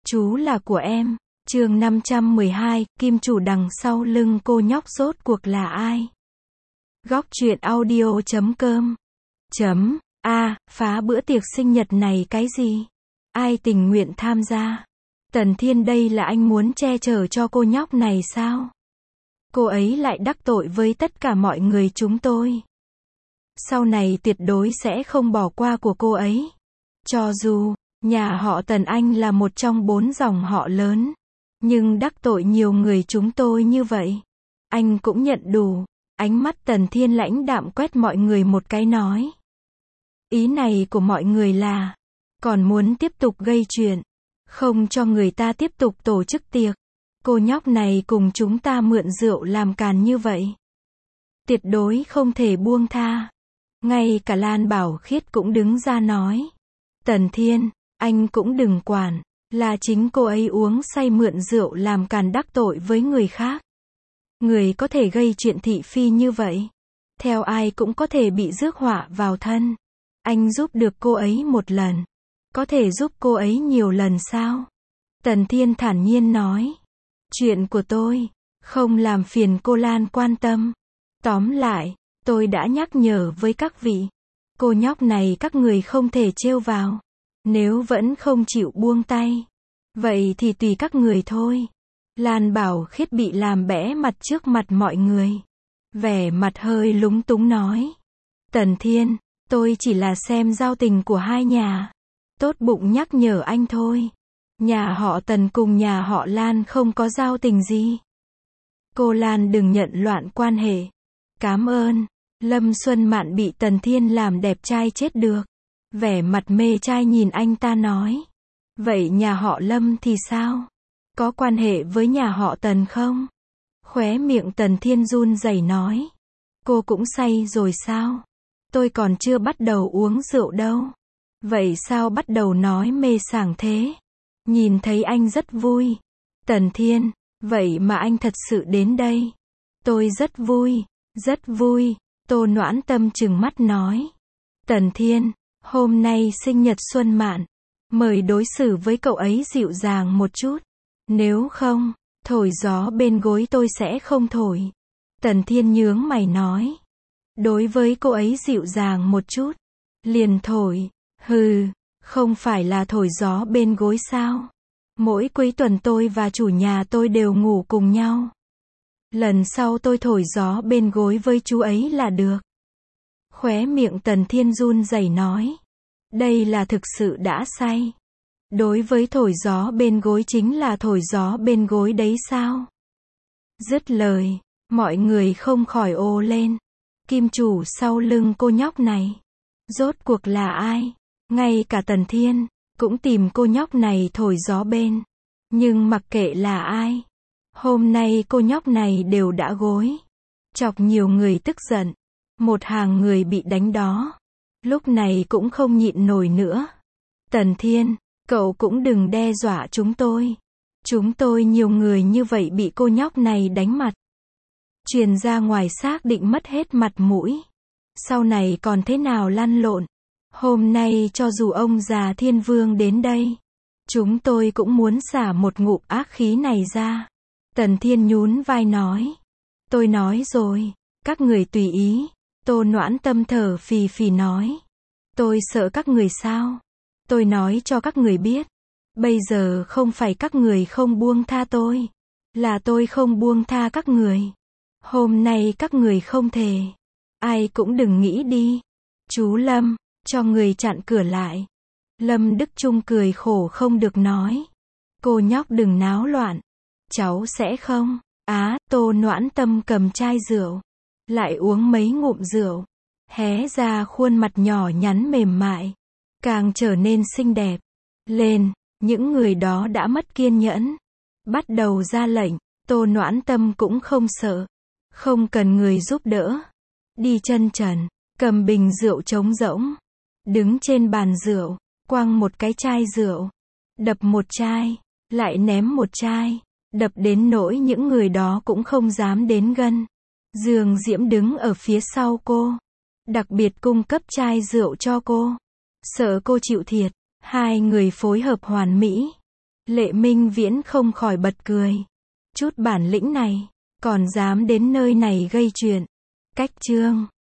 Chú là của em. Chương 512, kim chủ đằng sau lưng cô nhóc rốt cuộc là ai? Góc truyện audio.com phá bữa tiệc sinh nhật này cái gì? Ai tình nguyện tham gia? Tần Thiên đây là anh muốn che chở cho cô nhóc này sao? Cô ấy lại đắc tội với tất cả mọi người chúng tôi. Sau này tuyệt đối sẽ không bỏ qua của cô ấy. Cho dù nhà họ Tần Anh là một trong 4 dòng họ lớn, nhưng đắc tội nhiều người chúng tôi như vậy, anh cũng nhận đủ. Ánh mắt Tần Thiên lãnh đạm quét mọi người một cái nói. Ý này của mọi người là, còn muốn tiếp tục gây chuyện, không cho người ta tiếp tục tổ chức tiệc. Cô nhóc này cùng chúng ta mượn rượu làm càn như vậy, tuyệt đối không thể buông tha. Ngay cả Lan Bảo Khiết cũng đứng ra nói. Tần Thiên, anh cũng đừng quản, là chính cô ấy uống say mượn rượu làm càn đắc tội với người khác. Người có thể gây chuyện thị phi như vậy, theo ai cũng có thể bị rước họa vào thân. Anh giúp được cô ấy một lần, có thể giúp cô ấy nhiều lần sao? Tần Thiên thản nhiên nói. Chuyện của tôi, không làm phiền cô Lan quan tâm. Tóm lại, tôi đã nhắc nhở với các vị, cô nhóc này các người không thể trêu vào. Nếu vẫn không chịu buông tay, vậy thì tùy các người thôi. Lan Bảo Khiết bị làm bẽ mặt trước mặt mọi người, vẻ mặt hơi lúng túng nói. Tần Thiên, tôi chỉ là xem giao tình của hai nhà, tốt bụng nhắc nhở anh thôi. Nhà họ Tần cùng nhà họ Lan không có giao tình gì. Cô Lan đừng nhận loạn quan hệ. Cảm ơn. Lâm Xuân Mạn bị Tần Thiên làm đẹp trai chết được, vẻ mặt mê trai nhìn anh ta nói. Vậy nhà họ Lâm thì sao? Có quan hệ với nhà họ Tần không? Khóe miệng Tần Thiên run rẩy nói. Cô cũng say rồi sao? Tôi còn chưa bắt đầu uống rượu đâu. Vậy sao bắt đầu nói mê sảng thế? Nhìn thấy anh rất vui. Tần Thiên, vậy mà anh thật sự đến đây. Tôi rất vui, rất vui. Tô Noãn Tâm trừng mắt nói. Tần Thiên, hôm nay sinh nhật Xuân Mạn, mời đối xử với cậu ấy dịu dàng một chút. Nếu không, thổi gió bên gối tôi sẽ không thổi. Tần Thiên nhướng mày nói. Đối với cô ấy dịu dàng một chút, liền thổi. Hừ, không phải là thổi gió bên gối sao? Mỗi cuối tuần tôi và chủ nhà tôi đều ngủ cùng nhau. Lần sau tôi thổi gió bên gối với chú ấy là được. Khóe miệng Tần Thiên run rẩy nói. Đây là thực sự đã say. Đối với thổi gió bên gối chính là thổi gió bên gối đấy sao? Dứt lời, mọi người không khỏi ồ lên. Kim chủ sau lưng cô nhóc này, rốt cuộc là ai? Ngay cả Tần Thiên cũng tìm cô nhóc này thổi gió bên. Nhưng mặc kệ là ai, hôm nay cô nhóc này đều đã gối, chọc nhiều người tức giận. Một hàng người bị đánh đó, lúc này cũng không nhịn nổi nữa. Tần Thiên, cậu cũng đừng đe dọa chúng tôi. Chúng tôi nhiều người như vậy bị cô nhóc này đánh mặt, truyền ra ngoài xác định mất hết mặt mũi. Sau này còn thế nào lăn lộn. Hôm nay cho dù ông già Thiên Vương đến đây, chúng tôi cũng muốn xả một ngụm ác khí này ra. Tần Thiên nhún vai nói. Tôi nói rồi, các người tùy ý. Tô Noãn Tâm thở phì phì nói. Tôi sợ các người sao? Tôi nói cho các người biết. Bây giờ không phải các người không buông tha tôi, là tôi không buông tha các người. Hôm nay các người không thể. Ai cũng đừng nghĩ đi. Chú Lâm, cho người chặn cửa lại. Lâm Đức Trung cười khổ không được nói. Cô nhóc đừng náo loạn. Cháu sẽ không. Tô Noãn Tâm cầm chai rượu, lại uống mấy ngụm rượu, hé ra khuôn mặt nhỏ nhắn mềm mại, càng trở nên xinh đẹp lên. Những người đó đã mất kiên nhẫn, bắt đầu ra lệnh. Tô Noãn Tâm cũng không sợ, không cần người giúp đỡ, đi chân trần, cầm bình rượu trống rỗng, đứng trên bàn rượu, quăng một cái chai rượu, đập một chai, lại ném một chai, đập đến nỗi những người đó cũng không dám đến gần. Dương Diễm đứng ở phía sau cô, đặc biệt cung cấp chai rượu cho cô, sợ cô chịu thiệt. Hai người phối hợp hoàn mỹ, Lệ Minh Viễn không khỏi bật cười. Chút bản lĩnh này, còn dám đến nơi này gây chuyện. Cách chương